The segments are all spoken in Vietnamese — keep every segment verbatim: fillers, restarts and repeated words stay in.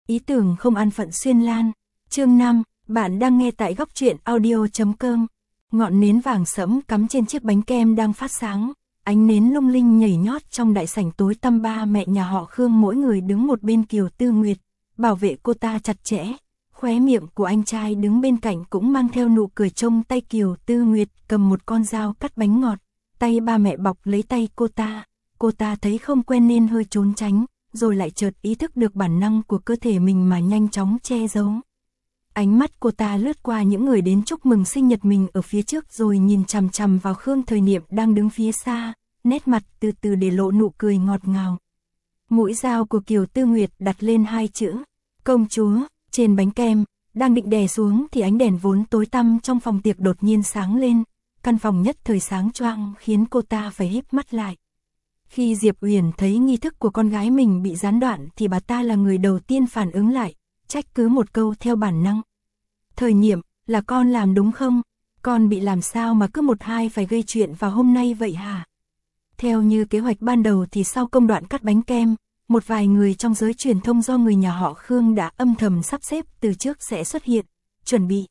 Ý tưởng không an phận xuyên lan. Chương năm, bạn đang nghe tại góc truyện audio.com. Ngọn nến vàng sẫm cắm trên chiếc bánh kem đang phát sáng, ánh nến lung linh nhảy nhót trong đại sảnh tối tăm. Ba mẹ nhà họ Khương mỗi người đứng một bên Kiều Tư Nguyệt, bảo vệ cô ta chặt chẽ. Khóe miệng của anh trai đứng bên cạnh cũng mang theo nụ cười, trông tay Kiều Tư Nguyệt cầm một con dao cắt bánh ngọt, tay ba mẹ bọc lấy tay cô ta. Cô ta thấy không quen nên hơi trốn tránh, rồi lại chợt ý thức được bản năng của cơ thể mình mà nhanh chóng che giấu. Ánh mắt cô ta lướt qua những người đến chúc mừng sinh nhật mình ở phía trước rồi nhìn chằm chằm vào Khương Thời Niệm đang đứng phía xa, nét mặt từ từ để lộ nụ cười ngọt ngào. Mũi dao của Kiều Tư Nguyệt đặt lên hai chữ công chúa trên bánh kem, đang định đè xuống thì ánh đèn vốn tối tăm trong phòng tiệc đột nhiên sáng lên, căn phòng nhất thời sáng choang khiến cô ta phải híp mắt lại. Khi Diệp Uyển thấy nghi thức của con gái mình bị gián đoạn thì bà ta là người đầu tiên phản ứng lại, trách cứ một câu theo bản năng. Thời Niệm, là con làm đúng không? Con bị làm sao mà cứ một hai phải gây chuyện vào hôm nay vậy hả? Theo như kế hoạch ban đầu thì sau công đoạn cắt bánh kem, một vài người trong giới truyền thông do người nhà họ Khương đã âm thầm sắp xếp từ trước sẽ xuất hiện, chuẩn bị.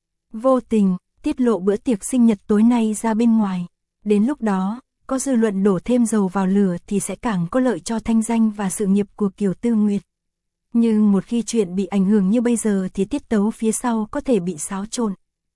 Vô tình, tiết lộ bữa tiệc sinh nhật tối nay ra bên ngoài. Đến lúc đó, có dư luận đổ thêm dầu vào lửa thì sẽ càng có lợi cho thanh danh và sự nghiệp của Kiều Tư Nguyệt. Nhưng một khi chuyện bị ảnh hưởng như bây giờ thì tiết tấu phía sau có thể bị xáo trộn.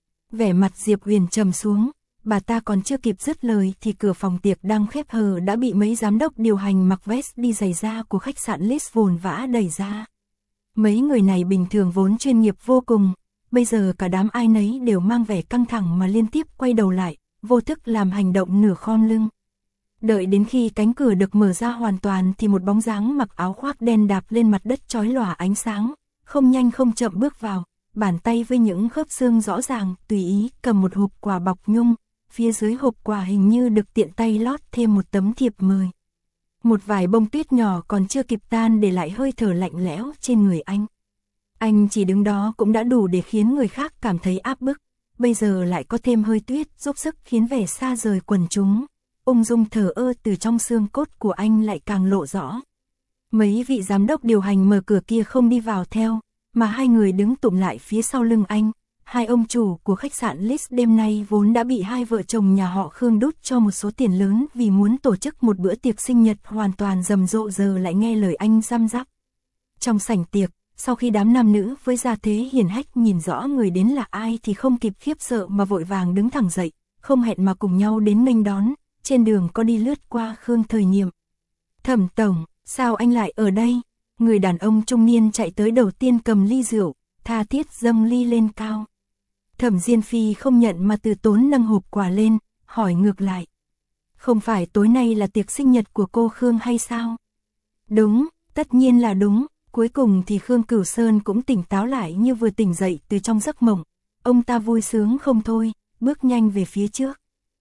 Vẻ mặt Diệp Uyển trầm xuống, bà ta còn chưa kịp dứt lời thì cửa phòng tiệc đang khép hờ đã bị mấy giám đốc điều hành mặc vest đi giày da của khách sạn Lis vồn vã đẩy ra. Mấy người này bình thường vốn chuyên nghiệp vô cùng, bây giờ cả đám ai nấy đều mang vẻ căng thẳng mà liên tiếp quay đầu lại, vô thức làm hành động nửa khom lưng. Đợi đến khi cánh cửa được mở ra hoàn toàn thì một bóng dáng mặc áo khoác đen đạp lên mặt đất chói lòa ánh sáng, không nhanh không chậm bước vào, bàn tay với những khớp xương rõ ràng, tùy ý cầm một hộp quà bọc nhung, phía dưới hộp quà hình như được tiện tay lót thêm một tấm thiệp mời. Một vài bông tuyết nhỏ còn chưa kịp tan để lại hơi thở lạnh lẽo trên người anh. Anh chỉ đứng đó cũng đã đủ để khiến người khác cảm thấy áp bức, bây giờ lại có thêm hơi tuyết giúp sức khiến vẻ xa rời quần chúng. Ung dung thờ ơ từ trong xương cốt của anh lại càng lộ rõ. Mấy vị giám đốc điều hành mở cửa kia không đi vào theo, mà hai người đứng tụm lại phía sau lưng anh. Hai ông chủ của khách sạn Lis đêm nay vốn đã bị hai vợ chồng nhà họ Khương đút cho một số tiền lớn vì muốn tổ chức một bữa tiệc sinh nhật hoàn toàn rầm rộ, giờ lại nghe lời anh răm rắp. Trong sảnh tiệc, sau khi đám nam nữ với gia thế hiển hách nhìn rõ người đến là ai thì không kịp khiếp sợ mà vội vàng đứng thẳng dậy, không hẹn mà cùng nhau đến nghênh đón. Trên đường có đi lướt qua Khương Thời Niệm. Thẩm tổng, sao anh lại ở đây? Người đàn ông trung niên chạy tới đầu tiên cầm ly rượu, tha thiết dâng ly lên cao. Thẩm Diên Phi không nhận mà từ tốn nâng hộp quà lên, hỏi ngược lại. Không phải tối nay là tiệc sinh nhật của cô Khương hay sao? Đúng, tất nhiên là đúng. Cuối cùng thì Khương Cửu Sơn cũng tỉnh táo lại như vừa tỉnh dậy từ trong giấc mộng. Ông ta vui sướng không thôi, bước nhanh về phía trước.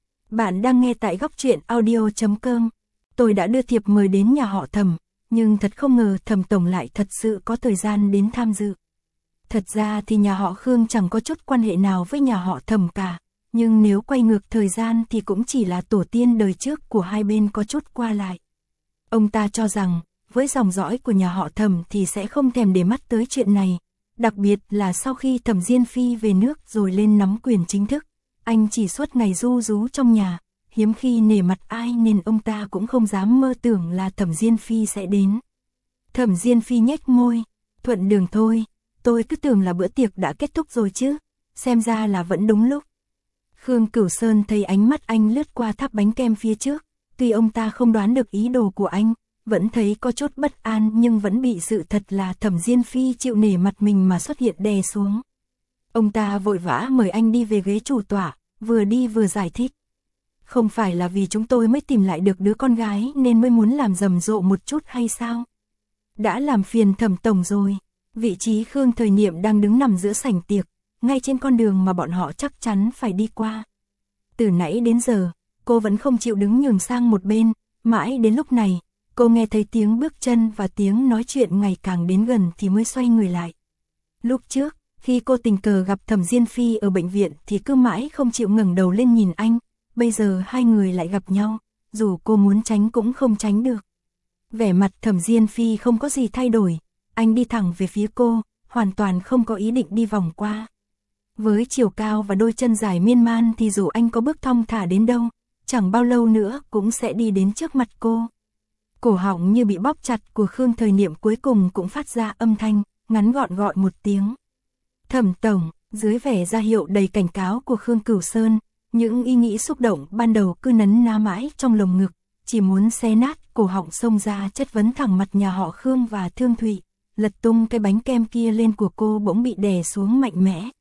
Bạn đang nghe tại góc truyện audio.com. Tôi đã đưa thiệp mời đến nhà họ Thẩm, nhưng thật không ngờ Thẩm tổng lại thật sự có thời gian đến tham dự. Thật ra thì nhà họ Khương chẳng có chút quan hệ nào với nhà họ Thẩm cả, nhưng nếu quay ngược thời gian thì cũng chỉ là tổ tiên đời trước của hai bên có chút qua lại. Ông ta cho rằng, với dòng dõi của nhà họ Thẩm thì sẽ không thèm để mắt tới chuyện này, đặc biệt là sau khi Thẩm Diên Phi về nước rồi lên nắm quyền chính thức. Anh chỉ suốt ngày ru rú trong nhà, hiếm khi nể mặt ai nên ông ta cũng không dám mơ tưởng là Thẩm Diên Phi sẽ đến. Thẩm Diên Phi nhếch môi, thuận đường thôi, tôi cứ tưởng là bữa tiệc đã kết thúc rồi chứ, xem ra là vẫn đúng lúc. Khương Cửu Sơn thấy ánh mắt anh lướt qua tháp bánh kem phía trước, tuy ông ta không đoán được ý đồ của anh, vẫn thấy có chút bất an nhưng vẫn bị sự thật là Thẩm Diên Phi chịu nể mặt mình mà xuất hiện đè xuống. Ông ta vội vã mời anh đi về ghế chủ tọa, vừa đi vừa giải thích. Không phải là vì chúng tôi mới tìm lại được đứa con gái nên mới muốn làm rầm rộ một chút hay sao? Đã làm phiền Thẩm tổng rồi. Vị trí Khương Thời Niệm đang đứng nằm giữa sảnh tiệc, ngay trên con đường mà bọn họ chắc chắn phải đi qua. Từ nãy đến giờ, cô vẫn không chịu đứng nhường sang một bên, mãi đến lúc này, cô nghe thấy tiếng bước chân và tiếng nói chuyện ngày càng đến gần thì mới xoay người lại. Lúc trước, khi cô tình cờ gặp Thẩm Diên Phi ở bệnh viện thì cứ mãi không chịu ngẩng đầu lên nhìn anh, bây giờ hai người lại gặp nhau, dù cô muốn tránh cũng không tránh được. Vẻ mặt Thẩm Diên Phi không có gì thay đổi, anh đi thẳng về phía cô, hoàn toàn không có ý định đi vòng qua. Với chiều cao và đôi chân dài miên man thì dù anh có bước thong thả đến đâu, chẳng bao lâu nữa cũng sẽ đi đến trước mặt cô. Cổ họng như bị bóp chặt của Khương Thời Niệm cuối cùng cũng phát ra âm thanh, ngắn gọn gọi một tiếng. Thẩm tổng, dưới vẻ ra hiệu đầy cảnh cáo của Khương Cửu Sơn, những ý nghĩ xúc động ban đầu cứ nấn ná mãi trong lồng ngực, chỉ muốn xé nát cổ họng xông ra chất vấn thẳng mặt nhà họ Khương và Thương Thụy, lật tung cái bánh kem kia lên của cô bỗng bị đè xuống mạnh mẽ.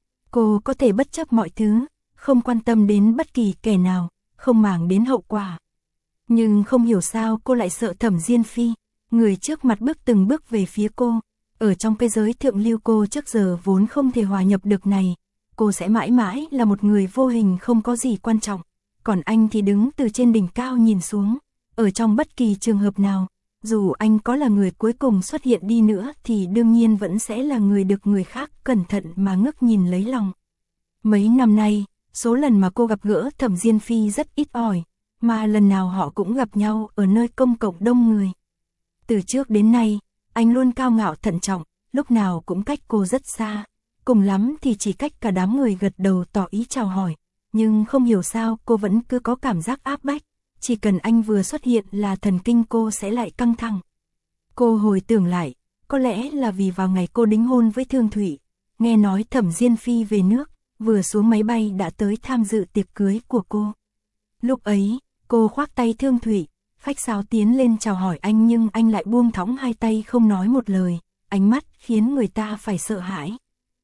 Cô có thể bất chấp mọi thứ, không quan tâm đến bất kỳ kẻ nào, không màng đến hậu quả. Nhưng không hiểu sao cô lại sợ Thẩm Diên Phi, người trước mặt bước từng bước về phía cô. Ở trong cái giới thượng lưu cô trước giờ vốn không thể hòa nhập được này, cô sẽ mãi mãi là một người vô hình không có gì quan trọng. Còn anh thì đứng từ trên đỉnh cao nhìn xuống, ở trong bất kỳ trường hợp nào, dù anh có là người cuối cùng xuất hiện đi nữa thì đương nhiên vẫn sẽ là người được người khác cẩn thận mà ngước nhìn lấy lòng. Mấy năm nay, số lần mà cô gặp gỡ Thẩm Diên Phi rất ít ỏi, mà lần nào họ cũng gặp nhau ở nơi công cộng đông người. Từ trước đến nay, anh luôn cao ngạo thận trọng, lúc nào cũng cách cô rất xa, cùng lắm thì chỉ cách cả đám người gật đầu tỏ ý chào hỏi, nhưng không hiểu sao cô vẫn cứ có cảm giác áp bách, chỉ cần anh vừa xuất hiện là thần kinh cô sẽ lại căng thẳng. Cô hồi tưởng lại, có lẽ là vì vào ngày cô đính hôn với Thương Thụy, nghe nói Thẩm Diên Phi về nước, vừa xuống máy bay đã tới tham dự tiệc cưới của cô. Lúc ấy, cô khoác tay Thương Thụy, khách sáo tiến lên chào hỏi anh nhưng anh lại buông thõng hai tay không nói một lời, ánh mắt khiến người ta phải sợ hãi.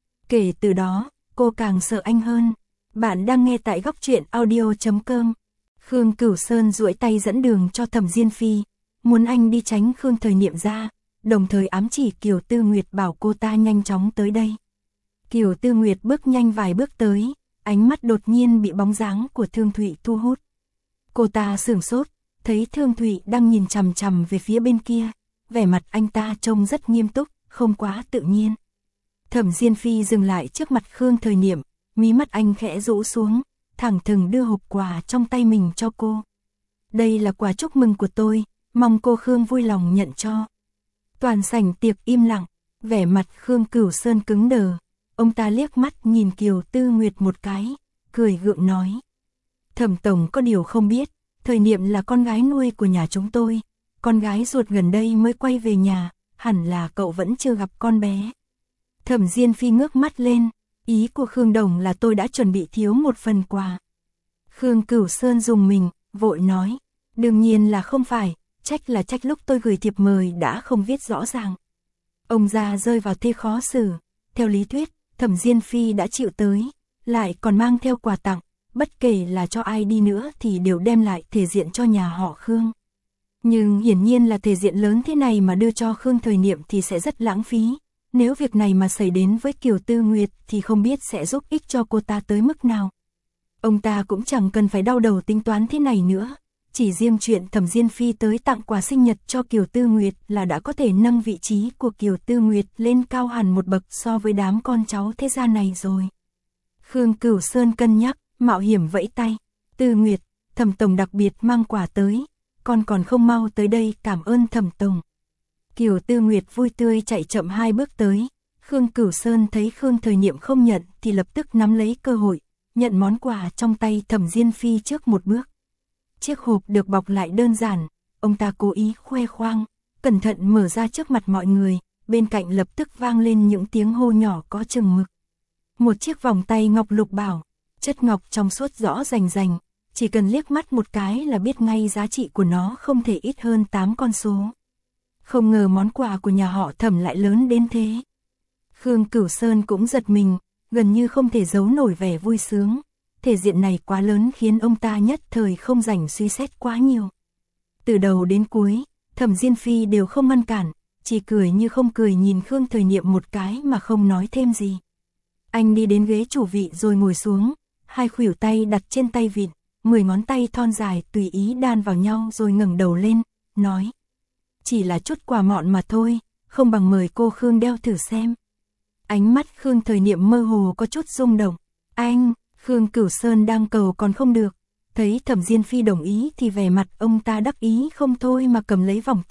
Kể từ đó, cô càng sợ anh hơn. Bạn đang nghe tại góc truyện audio chấm com. Khương Cửu Sơn duỗi tay dẫn đường cho Thẩm Diên Phi, muốn anh đi tránh Khương Thời Niệm ra, đồng thời ám chỉ Kiều Tư Nguyệt bảo cô ta nhanh chóng tới đây. Kiều Tư Nguyệt bước nhanh vài bước tới, ánh mắt đột nhiên bị bóng dáng của Thương Thụy thu hút. Cô ta sửng sốt, thấy Thương Thụy đang nhìn chằm chằm về phía bên kia, vẻ mặt anh ta trông rất nghiêm túc, không quá tự nhiên. Thẩm Diên Phi dừng lại trước mặt Khương Thời Niệm, mí mắt anh khẽ rũ xuống, thẳng thừng đưa hộp quà trong tay mình cho cô. Đây là quà chúc mừng của tôi, mong cô Khương vui lòng nhận cho. Toàn sảnh tiệc im lặng, vẻ mặt Khương Cửu Sơn cứng đờ, ông ta liếc mắt nhìn Kiều Tư Nguyệt một cái, cười gượng nói. Thẩm tổng có điều không biết, Thời Niệm là con gái nuôi của nhà chúng tôi, con gái ruột gần đây mới quay về nhà, hẳn là cậu vẫn chưa gặp con bé. Thẩm Diên Phi ngước mắt lên, ý của Khương Đồng là tôi đã chuẩn bị thiếu một phần quà. Khương Cửu Sơn dùng mình, vội nói, đương nhiên là không phải, trách là trách lúc tôi gửi thiệp mời đã không viết rõ ràng. Ông già rơi vào thế khó xử, theo lý thuyết, Thẩm Diên Phi đã chịu tới, lại còn mang theo quà tặng, bất kể là cho ai đi nữa thì đều đem lại thể diện cho nhà họ Khương. Nhưng hiển nhiên là thể diện lớn thế này mà đưa cho Khương Thời Niệm thì sẽ rất lãng phí. Nếu việc này mà xảy đến với Kiều Tư Nguyệt thì không biết sẽ giúp ích cho cô ta tới mức nào. Ông ta cũng chẳng cần phải đau đầu tính toán thế này nữa. Chỉ riêng chuyện Thẩm Diên Phi tới tặng quà sinh nhật cho Kiều Tư Nguyệt là đã có thể nâng vị trí của Kiều Tư Nguyệt lên cao hẳn một bậc so với đám con cháu thế gia này rồi. Khương Cửu Sơn cân nhắc, mạo hiểm vẫy tay. Tư Nguyệt, Thẩm tổng đặc biệt mang quà tới, con còn không mau tới đây cảm ơn Thẩm tổng. Kiều Tư Nguyệt vui tươi chạy chậm hai bước tới, Khương Cửu Sơn thấy Khương Thời Niệm không nhận thì lập tức nắm lấy cơ hội, nhận món quà trong tay Thẩm Diên Phi trước một bước. Chiếc hộp được bọc lại đơn giản, ông ta cố ý khoe khoang, cẩn thận mở ra trước mặt mọi người, bên cạnh lập tức vang lên những tiếng hô nhỏ có chừng mực. Một chiếc vòng tay ngọc lục bảo, chất ngọc trong suốt rõ rành rành, chỉ cần liếc mắt một cái là biết ngay giá trị của nó không thể ít hơn tám con số. Không ngờ món quà của nhà họ Thẩm lại lớn đến thế. Khương Cửu Sơn cũng giật mình, gần như không thể giấu nổi vẻ vui sướng. Thể diện này quá lớn khiến ông ta nhất thời không rảnh suy xét quá nhiều. Từ đầu đến cuối, Thẩm Diên Phi đều không ngăn cản, chỉ cười như không cười nhìn Khương Thời Niệm một cái mà không nói thêm gì. Anh đi đến ghế chủ vị rồi ngồi xuống, hai khuỷu tay đặt trên tay vịn, mười ngón tay thon dài tùy ý đan vào nhau rồi ngẩng đầu lên, nói. Chỉ là chút quà mọn mà thôi, không bằng mời cô Khương đeo thử xem. Ánh mắt Khương Thời Niệm mơ hồ có chút rung động. Anh, Khương Cửu Sơn đang cầu còn không được. Thấy Thẩm Diên Phi đồng ý thì vẻ mặt ông ta đắc ý không thôi mà cầm lấy vòng tay,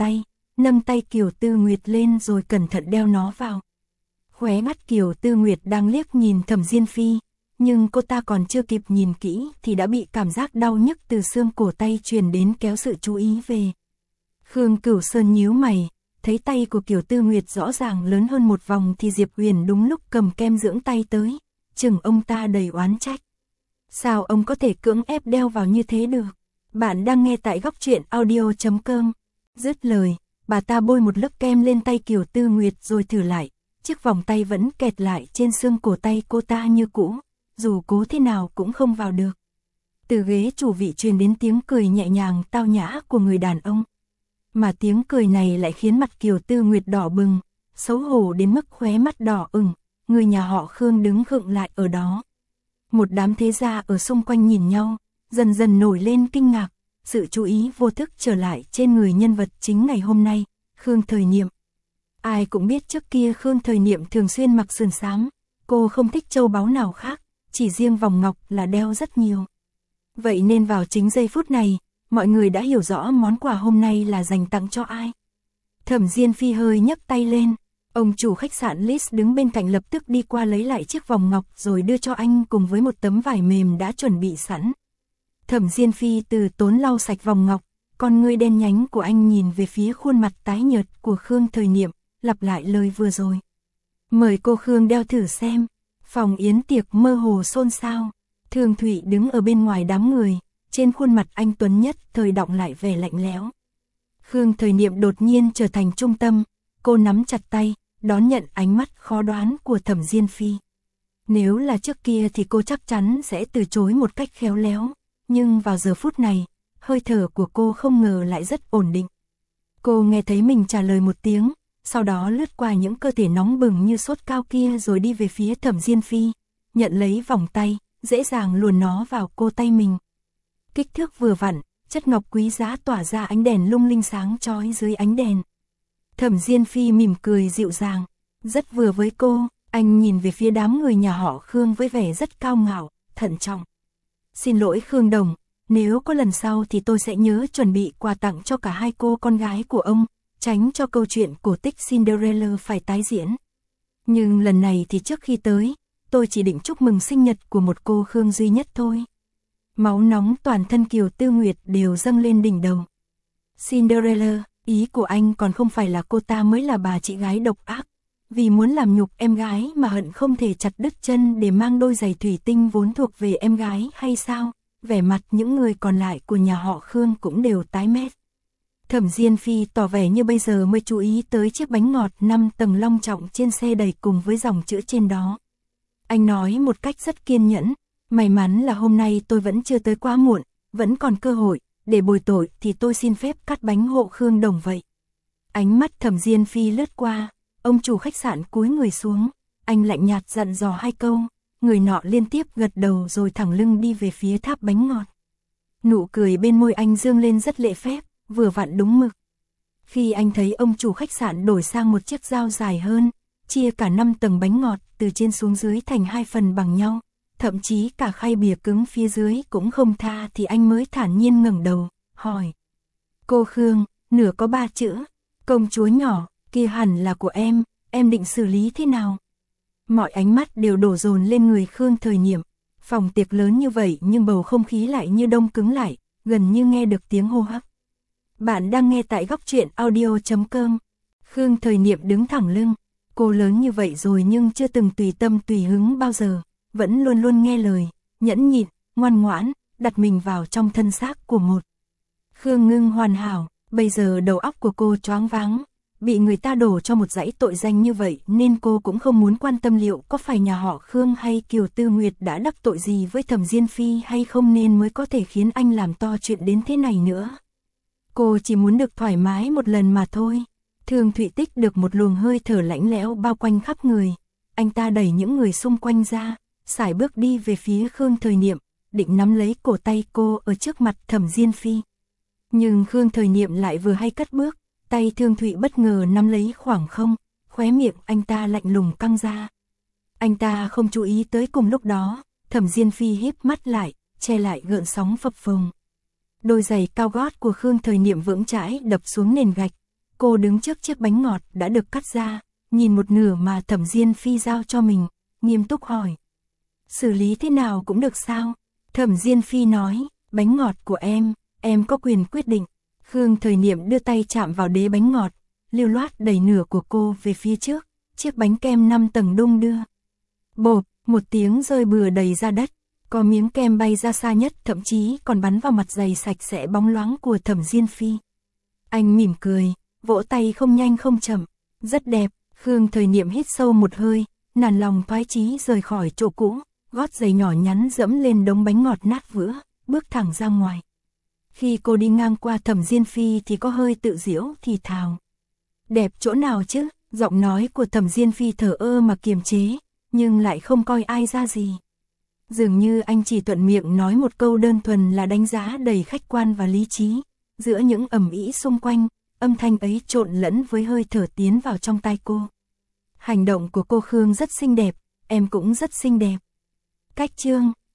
nâng tay Kiều Tư Nguyệt lên rồi cẩn thận đeo nó vào. Khóe mắt Kiều Tư Nguyệt đang liếc nhìn Thẩm Diên Phi, nhưng cô ta còn chưa kịp nhìn kỹ thì đã bị cảm giác đau nhức từ xương cổ tay truyền đến kéo sự chú ý về. Khương Cửu Sơn nhíu mày, thấy tay của Kiều Tư Nguyệt rõ ràng lớn hơn một vòng thì Diệp Huyền đúng lúc cầm kem dưỡng tay tới, chừng ông ta đầy oán trách. Sao ông có thể cưỡng ép đeo vào như thế được? Bạn đang nghe tại góc truyện audio chấm com. Dứt lời, bà ta bôi một lớp kem lên tay Kiều Tư Nguyệt rồi thử lại, chiếc vòng tay vẫn kẹt lại trên xương cổ tay cô ta như cũ, dù cố thế nào cũng không vào được. Từ ghế chủ vị truyền đến tiếng cười nhẹ nhàng tao nhã của người đàn ông. Mà tiếng cười này lại khiến mặt Kiều Tư Nguyệt đỏ bừng, xấu hổ đến mức khóe mắt đỏ ửng, người nhà họ Khương đứng khựng lại ở đó. Một đám thế gia ở xung quanh nhìn nhau, dần dần nổi lên kinh ngạc, sự chú ý vô thức trở lại trên người nhân vật chính ngày hôm nay, Khương Thời Niệm. Ai cũng biết trước kia Khương Thời Niệm thường xuyên mặc sườn xám, cô không thích châu báu nào khác, chỉ riêng vòng ngọc là đeo rất nhiều. Vậy nên vào chính giây phút này, mọi người đã hiểu rõ món quà hôm nay là dành tặng cho ai. Thẩm Diên Phi hơi nhấc tay lên, ông chủ khách sạn Lis đứng bên cạnh lập tức đi qua lấy lại chiếc vòng ngọc rồi đưa cho anh cùng với một tấm vải mềm đã chuẩn bị sẵn. Thẩm Diên Phi từ tốn lau sạch vòng ngọc, con ngươi đen nhánh của anh nhìn về phía khuôn mặt tái nhợt của Khương Thời Niệm, lặp lại lời vừa rồi. Mời cô Khương đeo thử xem. Phòng yến tiệc mơ hồ xôn xao, Thường Thụy đứng ở bên ngoài đám người, trên khuôn mặt anh tuấn nhất thời đọng lại vẻ lạnh lẽo. Khương Thời Niệm đột nhiên trở thành trung tâm, cô nắm chặt tay, đón nhận ánh mắt khó đoán của Thẩm Diên Phi. Nếu là trước kia thì cô chắc chắn sẽ từ chối một cách khéo léo, nhưng vào giờ phút này, hơi thở của cô không ngờ lại rất ổn định. Cô nghe thấy mình trả lời một tiếng, sau đó lướt qua những cơ thể nóng bừng như sốt cao kia rồi đi về phía Thẩm Diên Phi, nhận lấy vòng tay, dễ dàng luồn nó vào cô tay mình. Kích thước vừa vặn, chất ngọc quý giá tỏa ra ánh đèn lung linh sáng chói dưới ánh đèn. Thẩm Diên Phi mỉm cười dịu dàng, rất vừa với cô, anh nhìn về phía đám người nhà họ Khương với vẻ rất cao ngạo, thận trọng. Xin lỗi Khương Đồng, nếu có lần sau thì tôi sẽ nhớ chuẩn bị quà tặng cho cả hai cô con gái của ông, tránh cho câu chuyện cổ tích Cinderella phải tái diễn. Nhưng lần này thì trước khi tới, tôi chỉ định chúc mừng sinh nhật của một cô Khương duy nhất thôi. Máu nóng toàn thân Kiều Tư Nguyệt đều dâng lên đỉnh đầu. Cinderella, ý của anh còn không phải là cô ta mới là bà chị gái độc ác, vì muốn làm nhục em gái mà hận không thể chặt đứt chân để mang đôi giày thủy tinh vốn thuộc về em gái hay sao? Vẻ mặt những người còn lại của nhà họ Khương cũng đều tái mét. Thẩm Diên Phi tỏ vẻ như bây giờ mới chú ý tới chiếc bánh ngọt năm tầng long trọng trên xe đầy cùng với dòng chữ trên đó. Anh nói một cách rất kiên nhẫn, may mắn là hôm nay tôi vẫn chưa tới quá muộn, vẫn còn cơ hội, để bồi tội thì tôi xin phép cắt bánh hộ Khương Đồng vậy. Ánh mắt Thẩm Diên Phi lướt qua, ông chủ khách sạn cúi người xuống, anh lạnh nhạt dặn dò hai câu, người nọ liên tiếp gật đầu rồi thẳng lưng đi về phía tháp bánh ngọt. Nụ cười bên môi anh dương lên rất lễ phép, vừa vặn đúng mực. Khi anh thấy ông chủ khách sạn đổi sang một chiếc dao dài hơn, chia cả năm tầng bánh ngọt từ trên xuống dưới thành hai phần bằng nhau, thậm chí cả khay bìa cứng phía dưới cũng không tha thì anh mới thản nhiên ngẩng đầu, hỏi. Cô Khương, nửa có ba chữ, công chúa nhỏ, kia hẳn là của em, em định xử lý thế nào? Mọi ánh mắt đều đổ dồn lên người Khương Thời Niệm, phòng tiệc lớn như vậy nhưng bầu không khí lại như đông cứng lại, gần như nghe được tiếng hô hấp. Bạn đang nghe tại góc truyện audio chấm com. Khương Thời Niệm đứng thẳng lưng, cô lớn như vậy rồi nhưng chưa từng tùy tâm tùy hứng bao giờ, vẫn luôn luôn nghe lời, nhẫn nhịn, ngoan ngoãn, đặt mình vào trong thân xác của một Khương Ngưng hoàn hảo. Bây giờ đầu óc của cô choáng váng, bị người ta đổ cho một dãy tội danh như vậy nên cô cũng không muốn quan tâm liệu có phải nhà họ Khương hay Kiều Tư Nguyệt đã đắc tội gì với Thẩm Diên Phi hay không nên mới có thể khiến anh làm to chuyện đến thế này nữa. Cô chỉ muốn được thoải mái một lần mà thôi. Thường Thụy Tích được một luồng hơi thở lạnh lẽo bao quanh khắp người. Anh ta đẩy những người xung quanh ra, sải bước đi về phía Khương Thời Niệm, định nắm lấy cổ tay cô ở trước mặt Thẩm Diên Phi. Nhưng Khương Thời Niệm lại vừa hay cất bước, tay Thương Thụy bất ngờ nắm lấy khoảng không, khóe miệng anh ta lạnh lùng căng ra. Anh ta không chú ý tới cùng lúc đó, Thẩm Diên Phi híp mắt lại, che lại gợn sóng phập phồng. Đôi giày cao gót của Khương Thời Niệm vững chãi đập xuống nền gạch, Cô đứng trước chiếc bánh ngọt đã được cắt ra, nhìn một nửa mà Thẩm Diên Phi giao cho mình, nghiêm túc hỏi. Xử lý thế nào cũng được sao? Thẩm Diên Phi nói, bánh ngọt của em, em có quyền quyết định. Khương Thời Niệm đưa tay chạm vào đế bánh ngọt, lưu loát đẩy nửa của cô về phía trước, chiếc bánh kem năm tầng đung đưa. Bộp, một tiếng rơi bừa đầy ra đất, có miếng kem bay ra xa nhất, thậm chí còn bắn vào mặt giày sạch sẽ bóng loáng của Thẩm Diên Phi. Anh mỉm cười, vỗ tay không nhanh không chậm, rất đẹp. Khương Thời Niệm hít sâu một hơi, nản lòng thoái chí rời khỏi chỗ cũ, gót giày nhỏ nhắn dẫm lên đống bánh ngọt nát vữa, bước thẳng ra ngoài. Khi cô đi ngang qua Thẩm Diên Phi thì có hơi tự giễu thì thào. Đẹp chỗ nào chứ? Giọng nói của Thẩm Diên Phi thở ơ mà kiềm chế, nhưng lại không coi ai ra gì. Dường như anh chỉ thuận miệng nói một câu đơn thuần là đánh giá đầy khách quan và lý trí. Giữa những ầm ĩ xung quanh, âm thanh ấy trộn lẫn với hơi thở tiến vào trong tai cô. Hành động của cô Khương rất xinh đẹp, em cũng rất xinh đẹp. Cách chương